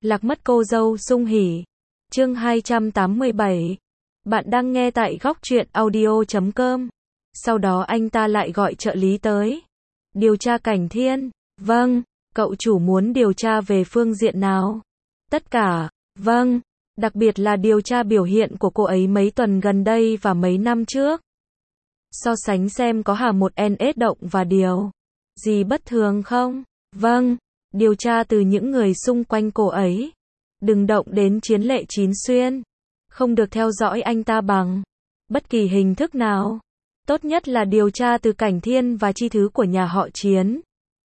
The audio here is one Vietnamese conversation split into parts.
Lạc mất cô dâu sung hỉ. Chương 287. Bạn đang nghe tại góc truyện audio.com. Sau đó anh ta lại gọi trợ lý tới. Điều tra Cảnh Thiên. Vâng, cậu chủ muốn điều tra về phương diện nào? Tất cả. Vâng, đặc biệt là điều tra biểu hiện của cô ấy mấy tuần gần đây và mấy năm trước. So sánh xem có hà một NS động và điều gì bất thường không? Vâng, điều tra từ những người xung quanh cô ấy. Đừng động đến Chiến Lệ Chín Xuyên. Không được theo dõi anh ta bằng bất kỳ hình thức nào. Tốt nhất là điều tra từ Cảnh Thiên và chi thứ của nhà họ Chiến.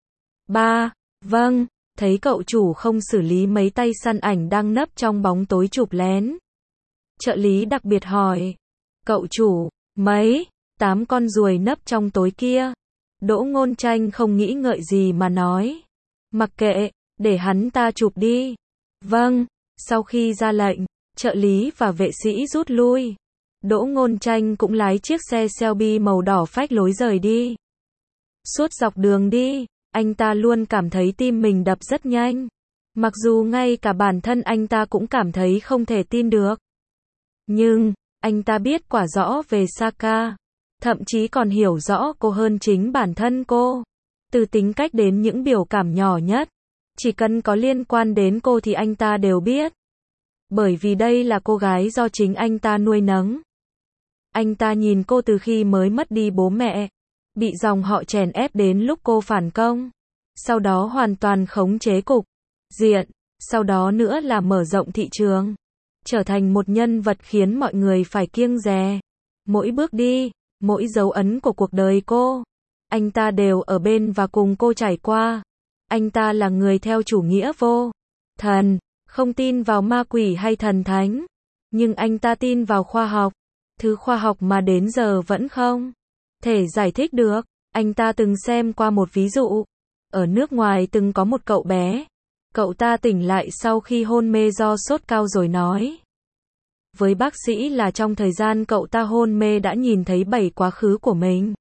3. Vâng, thấy cậu chủ không xử lý mấy tay săn ảnh đang nấp trong bóng tối chụp lén. Trợ lý đặc biệt hỏi. Cậu chủ, mấy 8 con ruồi nấp trong tối kia. Đỗ Ngôn Tranh không nghĩ ngợi gì mà nói. Mặc kệ, để hắn ta chụp đi. Vâng, sau khi ra lệnh, trợ lý và vệ sĩ rút lui. Đỗ Ngôn Tranh cũng lái chiếc xe Shelby màu đỏ phách lối rời đi. Suốt dọc đường đi, anh ta luôn cảm thấy tim mình đập rất nhanh. Mặc dù ngay cả bản thân anh ta cũng cảm thấy không thể tin được. Nhưng, anh ta biết quả rõ về Saka. Thậm chí còn hiểu rõ cô hơn chính bản thân cô. Từ tính cách đến những biểu cảm nhỏ nhất. Chỉ cần có liên quan đến cô thì anh ta đều biết. Bởi vì đây là cô gái do chính anh ta nuôi nấng. Anh ta nhìn cô từ khi mới mất đi bố mẹ. Bị dòng họ chèn ép đến lúc cô phản công. Sau đó hoàn toàn khống chế cục diện. Sau đó nữa là mở rộng thị trường. Trở thành một nhân vật khiến mọi người phải kiêng dè. Mỗi bước đi, mỗi dấu ấn của cuộc đời cô, anh ta đều ở bên và cùng cô trải qua. Anh ta là người theo chủ nghĩa vô thần, không tin vào ma quỷ hay thần thánh. Nhưng anh ta tin vào khoa học. Thứ khoa học mà đến giờ vẫn không thể giải thích được. Anh ta từng xem qua một ví dụ. Ở nước ngoài từng có một cậu bé. Cậu ta tỉnh lại sau khi hôn mê do sốt cao rồi nói với bác sĩ là trong thời gian cậu ta hôn mê đã nhìn thấy 7 quá khứ của mình.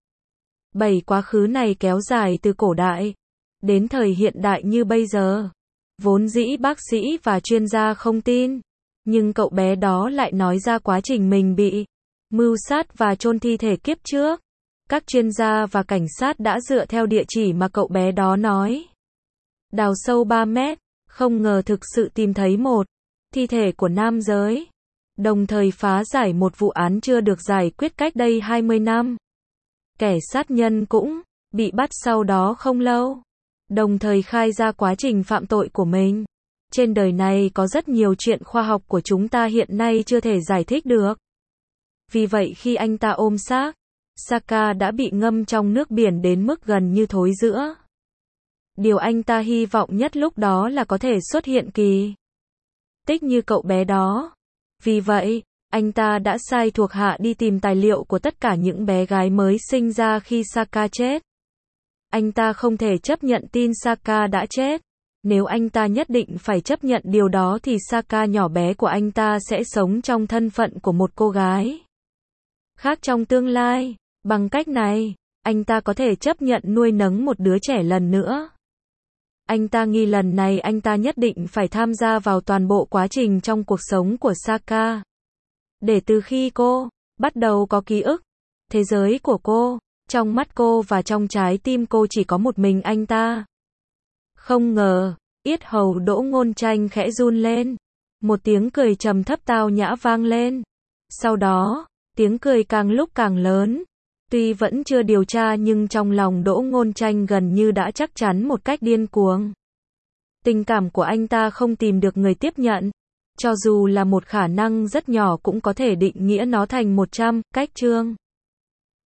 7 quá khứ này kéo dài từ cổ đại đến thời hiện đại như bây giờ. Vốn dĩ bác sĩ và chuyên gia không tin, nhưng cậu bé đó lại nói ra quá trình mình bị mưu sát và chôn thi thể kiếp trước. Các chuyên gia và cảnh sát đã dựa theo địa chỉ mà cậu bé đó nói. Đào sâu 3 mét, không ngờ thực sự tìm thấy một thi thể của nam giới. Đồng thời phá giải một vụ án chưa được giải quyết cách đây 20 năm. Kẻ sát nhân cũng bị bắt sau đó không lâu. Đồng thời khai ra quá trình phạm tội của mình. Trên đời này có rất nhiều chuyện khoa học của chúng ta hiện nay chưa thể giải thích được. Vì vậy khi anh ta ôm xác, Saka đã bị ngâm trong nước biển đến mức gần như thối rữa. Điều anh ta hy vọng nhất lúc đó là có thể xuất hiện kỳ tích như cậu bé đó. Vì vậy, anh ta đã sai thuộc hạ đi tìm tài liệu của tất cả những bé gái mới sinh ra khi Saka chết. Anh ta không thể chấp nhận tin Saka đã chết. Nếu anh ta nhất định phải chấp nhận điều đó thì Saka nhỏ bé của anh ta sẽ sống trong thân phận của một cô gái khác trong tương lai. Bằng cách này, anh ta có thể chấp nhận nuôi nấng một đứa trẻ lần nữa. Anh ta nghĩ lần này anh ta nhất định phải tham gia vào toàn bộ quá trình trong cuộc sống của Saka. Để từ khi cô bắt đầu có ký ức, thế giới của cô, trong mắt cô và trong trái tim cô chỉ có một mình anh ta. Không ngờ, yết hầu Đỗ Ngôn Tranh khẽ run lên. Một tiếng cười trầm thấp tao nhã vang lên. Sau đó, tiếng cười càng lúc càng lớn. Tuy vẫn chưa điều tra nhưng trong lòng Đỗ Ngôn Tranh gần như đã chắc chắn một cách điên cuồng. Tình cảm của anh ta không tìm được người tiếp nhận. Cho dù là một khả năng rất nhỏ cũng có thể định nghĩa nó thành 100 cách chương.